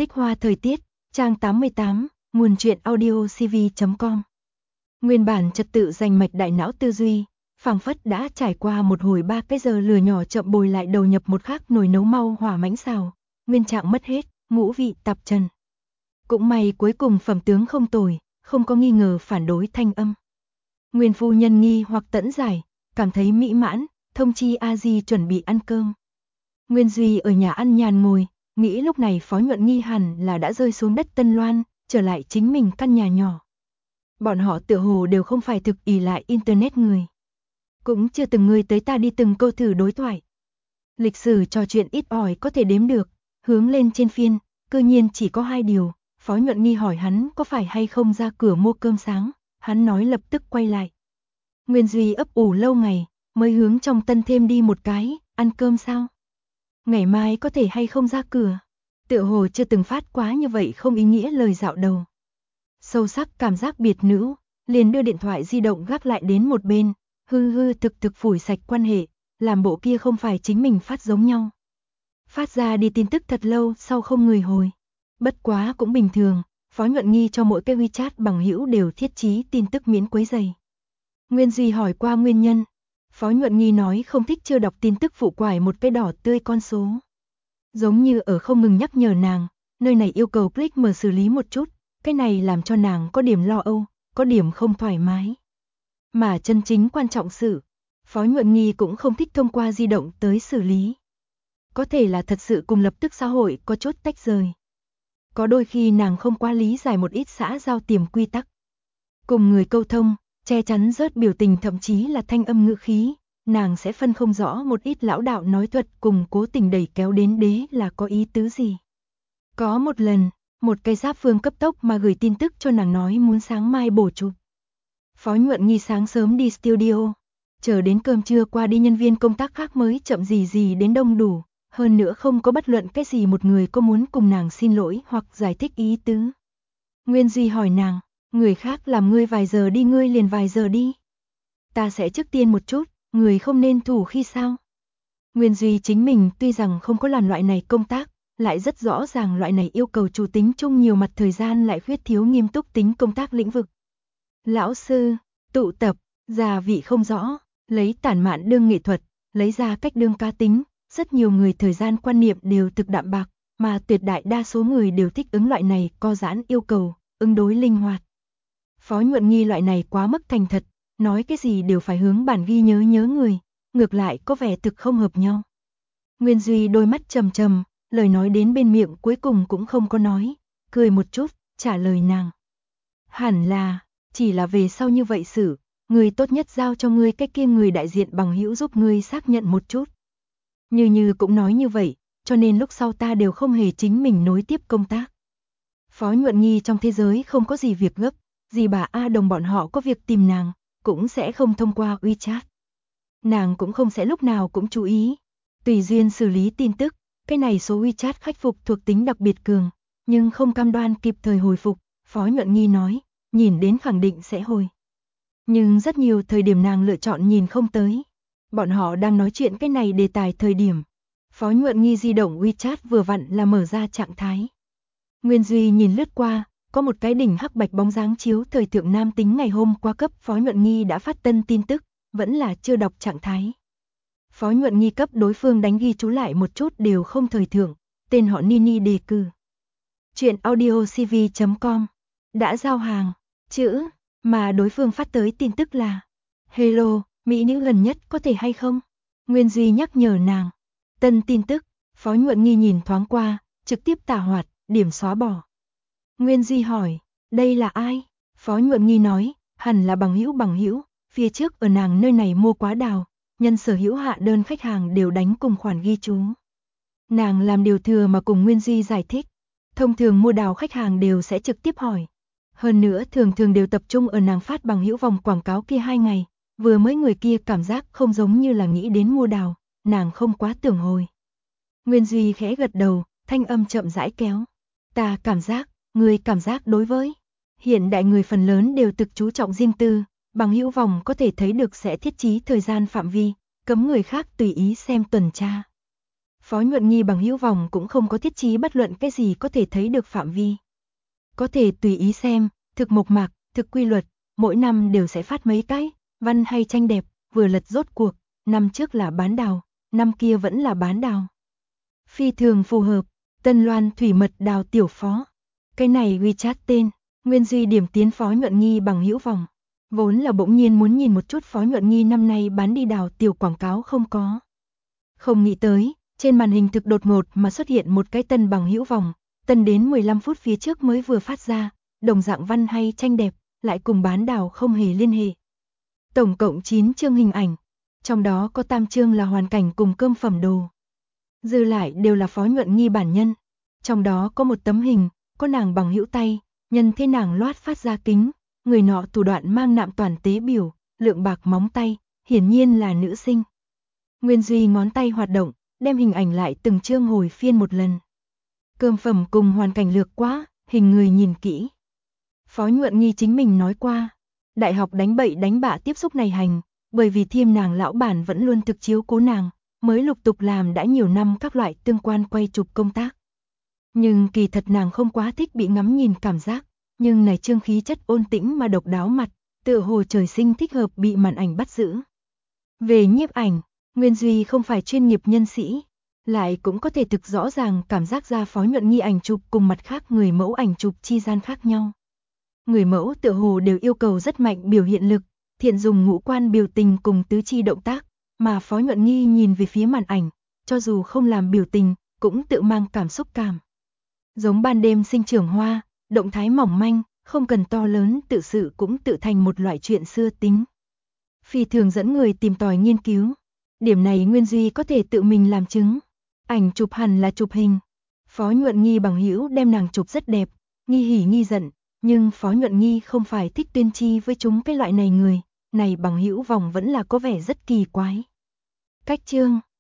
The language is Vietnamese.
Tích hoa thời tiết, trang 88, nguồn truyện audio cv.com. Nguyên bản trật tự rành mạch đại não tư duy, phảng phất đã trải qua một hồi 3 cái giờ lửa nhỏ chậm bồi lại đầu nhập một khác nồi nấu mau hỏa mãnh xào, nguyên trạng mất hết, ngũ vị tạp trần. Cũng may cuối cùng phẩm tướng không tồi, không có nghi ngờ phản đối thanh âm. Nguyên phu nhân nghi hoặc tẫn giải, cảm thấy mỹ mãn, thông chi a di chuẩn bị ăn cơm. Nguyên Duy ở nhà ăn nhàn ngồi, nghĩ lúc này Phó Nhuận Nghi hẳn là đã rơi xuống đất Tân Loan, trở lại chính mình căn nhà nhỏ. Bọn họ tựa hồ đều không phải thực ỷ lại internet người. Cũng chưa từng người tới ta đi từng câu thử đối thoại. Lịch sử trò chuyện ít ỏi có thể đếm được, hướng lên trên phiên, cơ nhiên chỉ có 2 điều. Phó Nhuận Nghi hỏi hắn có phải hay không ra cửa mua cơm sáng, hắn nói lập tức quay lại. Nguyên Duy ấp ủ lâu ngày, mới hướng trong tân thêm đi một cái, ăn cơm sao? Ngày mai có thể hay không ra cửa? Tựa hồ chưa từng phát quá như vậy không ý nghĩa lời dạo đầu. Sâu sắc cảm giác biệt nữ, liền đưa điện thoại di động gác lại đến một bên, hư thực phủi sạch quan hệ, làm bộ kia không phải chính mình phát giống nhau. Phát ra đi tin tức thật lâu sau không người hồi. Bất quá cũng bình thường, Phó Nhuận Nghi cho mỗi cái WeChat bằng hữu đều thiết trí tin tức miễn quấy rầy. Nguyên Duy hỏi qua nguyên nhân. Phó Nhuận Nghi nói không thích chưa đọc tin tức phụ quải một cái đỏ tươi con số. Giống như ở không ngừng nhắc nhở nàng, nơi này yêu cầu click mở xử lý một chút, cái này làm cho nàng có điểm lo âu, có điểm không thoải mái. Mà chân chính quan trọng sự, Phó Nhuận Nghi cũng không thích thông qua di động tới xử lý. Có thể là thật sự cùng lập tức xã hội có chút tách rời. Có đôi khi nàng không quá lý giải một ít xã giao tiềm quy tắc. Cùng người câu thông, che chắn rớt biểu tình thậm chí là thanh âm ngữ khí, nàng sẽ phân không rõ một ít lão đạo nói thuật cùng cố tình đẩy kéo đến đế là có ý tứ gì. Có một lần, một cây giáp phương cấp tốc mà gửi tin tức cho nàng nói muốn sáng mai bổ chụp. Phó Nhuận Nghi sáng sớm đi studio, chờ đến cơm trưa qua đi nhân viên công tác khác mới chậm gì đến đông đủ, hơn nữa không có bất luận cái gì một người có muốn cùng nàng xin lỗi hoặc giải thích ý tứ. Nguyên Duy hỏi nàng, người khác làm ngươi vài giờ đi ngươi liền vài giờ đi. Ta sẽ trước tiên một chút, người không nên thủ khi sao. Nguyên Duy chính mình tuy rằng không có làm loại này công tác, lại rất rõ ràng loại này yêu cầu chủ tính chung nhiều mặt thời gian lại khuyết thiếu nghiêm túc tính công tác lĩnh vực. Lão sư, tụ tập, gia vị không rõ, lấy tản mạn đương nghệ thuật, lấy ra cách đương cá tính, rất nhiều người thời gian quan niệm đều thực đạm bạc, mà tuyệt đại đa số người đều thích ứng loại này co giãn yêu cầu, ứng đối linh hoạt. Phó Nhuận Nghi loại này quá mức thành thật, nói cái gì đều phải hướng bản ghi nhớ người, ngược lại có vẻ thực không hợp nhau. Nguyên Duy đôi mắt trầm, lời nói đến bên miệng cuối cùng cũng không có nói, cười một chút, trả lời nàng. Hẳn là, chỉ là về sau như vậy xử, người tốt nhất giao cho ngươi cái kia người đại diện bằng hữu giúp ngươi xác nhận một chút. Như cũng nói như vậy, cho nên lúc sau ta đều không hề chính mình nối tiếp công tác. Phó Nhuận Nghi trong thế giới không có gì việc gấp, dì bà A Đồng bọn họ có việc tìm nàng, cũng sẽ không thông qua WeChat. Nàng cũng không sẽ lúc nào cũng chú ý, tùy duyên xử lý tin tức, cái này số WeChat khách phục thuộc tính đặc biệt cường, nhưng không cam đoan kịp thời hồi phục, Phó Nhuận Nghi nói, nhìn đến khẳng định sẽ hồi. Nhưng rất nhiều thời điểm nàng lựa chọn nhìn không tới. Bọn họ đang nói chuyện cái này đề tài thời điểm. Phó Nhuận Nghi di động WeChat vừa vặn là mở ra trạng thái. Nguyên Duy nhìn lướt qua, có một cái đỉnh hắc bạch bóng dáng chiếu thời thượng nam tính ngày hôm qua cấp Phó Nhuận Nghi đã phát tân tin tức, vẫn là chưa đọc trạng thái. Phó Nhuận Nghi cấp đối phương đánh ghi chú lại một chút đều không thời thượng, tên họ Nini đề cử. Chuyện audio cv.com đã giao hàng, chữ, mà đối phương phát tới tin tức là hello, mỹ nữ gần nhất có thể hay không? Nguyên Duy nhắc nhở nàng. Tân tin tức, Phó Nhuận Nghi nhìn thoáng qua, trực tiếp tả hoạt, điểm xóa bỏ. Nguyên Duy hỏi, đây là ai? Phó Nhuận Nghi nói, hẳn là bằng hữu, phía trước ở nàng nơi này mua quá đào, nhân sở hữu hạ đơn khách hàng đều đánh cùng khoản ghi chú. Nàng làm điều thừa mà cùng Nguyên Duy giải thích, thông thường mua đào khách hàng đều sẽ trực tiếp hỏi. Hơn nữa thường đều tập trung ở nàng phát bằng hữu vòng quảng cáo kia 2 ngày, vừa mới người kia cảm giác không giống như là nghĩ đến mua đào, nàng không quá tưởng hồi. Nguyên Duy khẽ gật đầu, thanh âm chậm rãi kéo. Ta cảm giác, người cảm giác đối với. Hiện đại người phần lớn đều thực chú trọng riêng tư, bằng hữu vòng có thể thấy được sẽ thiết trí thời gian phạm vi, cấm người khác tùy ý xem tuần tra. Phó Nhuận Nghi bằng hữu vòng cũng không có thiết chí bất luận cái gì có thể thấy được phạm vi. Có thể tùy ý xem, thực mộc mạc, thực quy luật, mỗi năm đều sẽ phát mấy cái, văn hay tranh đẹp, vừa lật rốt cuộc, năm trước là bán đào, năm kia vẫn là bán đào. Phi thường phù hợp, Tân Loan thủy mật đào tiểu phó. Cái này WeChat tên, Nguyên Duy điểm tiến Phó Nhuận Nghi bằng hữu vòng. Vốn là bỗng nhiên muốn nhìn một chút Phó Nhuận Nghi năm nay bán đi đào tiểu quảng cáo không có. Không nghĩ tới, trên màn hình thực đột ngột mà xuất hiện một cái tân bằng hữu vòng, tân đến 15 phút phía trước mới vừa phát ra, đồng dạng văn hay tranh đẹp, lại cùng bán đào không hề liên hệ. Tổng cộng 9 chương hình ảnh, trong đó có 8 chương là hoàn cảnh cùng cơm phẩm đồ. Dư lại đều là Phó Nhuận Nghi bản nhân, trong đó có một tấm hình, có nàng bằng hữu tay, nhân thế nàng loát phát ra kính, người nọ thủ đoạn mang nạm toàn tế biểu, lượng bạc móng tay, hiển nhiên là nữ sinh. Nguyên Duy ngón tay hoạt động, đem hình ảnh lại từng chương hồi phiên một lần. Cơm phẩm cùng hoàn cảnh lược quá, hình người nhìn kỹ. Phó Nhuận Nghi chính mình nói qua, đại học đánh bậy đánh bạ tiếp xúc này hành, bởi vì Thiêm nàng lão bản vẫn luôn thực chiếu cố nàng, mới lục tục làm đã nhiều năm các loại tương quan quay chụp công tác. Nhưng kỳ thật nàng không quá thích bị ngắm nhìn cảm giác, nhưng này trương khí chất ôn tĩnh mà độc đáo mặt, tựa hồ trời sinh thích hợp bị màn ảnh bắt giữ. Về nhiếp ảnh, Nguyên Duy không phải chuyên nghiệp nhân sĩ, lại cũng có thể thực rõ ràng cảm giác ra Phó Nhuận Nghi ảnh chụp cùng mặt khác người mẫu ảnh chụp chi gian khác nhau. Người mẫu tựa hồ đều yêu cầu rất mạnh biểu hiện lực, thiện dùng ngũ quan biểu tình cùng tứ chi động tác, mà Phó Nhuận Nghi nhìn về phía màn ảnh, cho dù không làm biểu tình, cũng tự mang cảm xúc cảm. Giống ban đêm sinh trưởng hoa, động thái mỏng manh, không cần to lớn tự sự cũng tự thành một loại chuyện xưa tính. Phi thường dẫn người tìm tòi nghiên cứu. Điểm này Nguyên Duy có thể tự mình làm chứng. Ảnh chụp hẳn là chụp hình. Phó Nhuận Nghi bằng hữu đem nàng chụp rất đẹp, nghi hỉ nghi giận, nhưng Phó Nhuận Nghi không phải thích tuyên chi với chúng cái loại này người, này bằng hữu vòng vẫn là có vẻ rất kỳ quái. Cách chương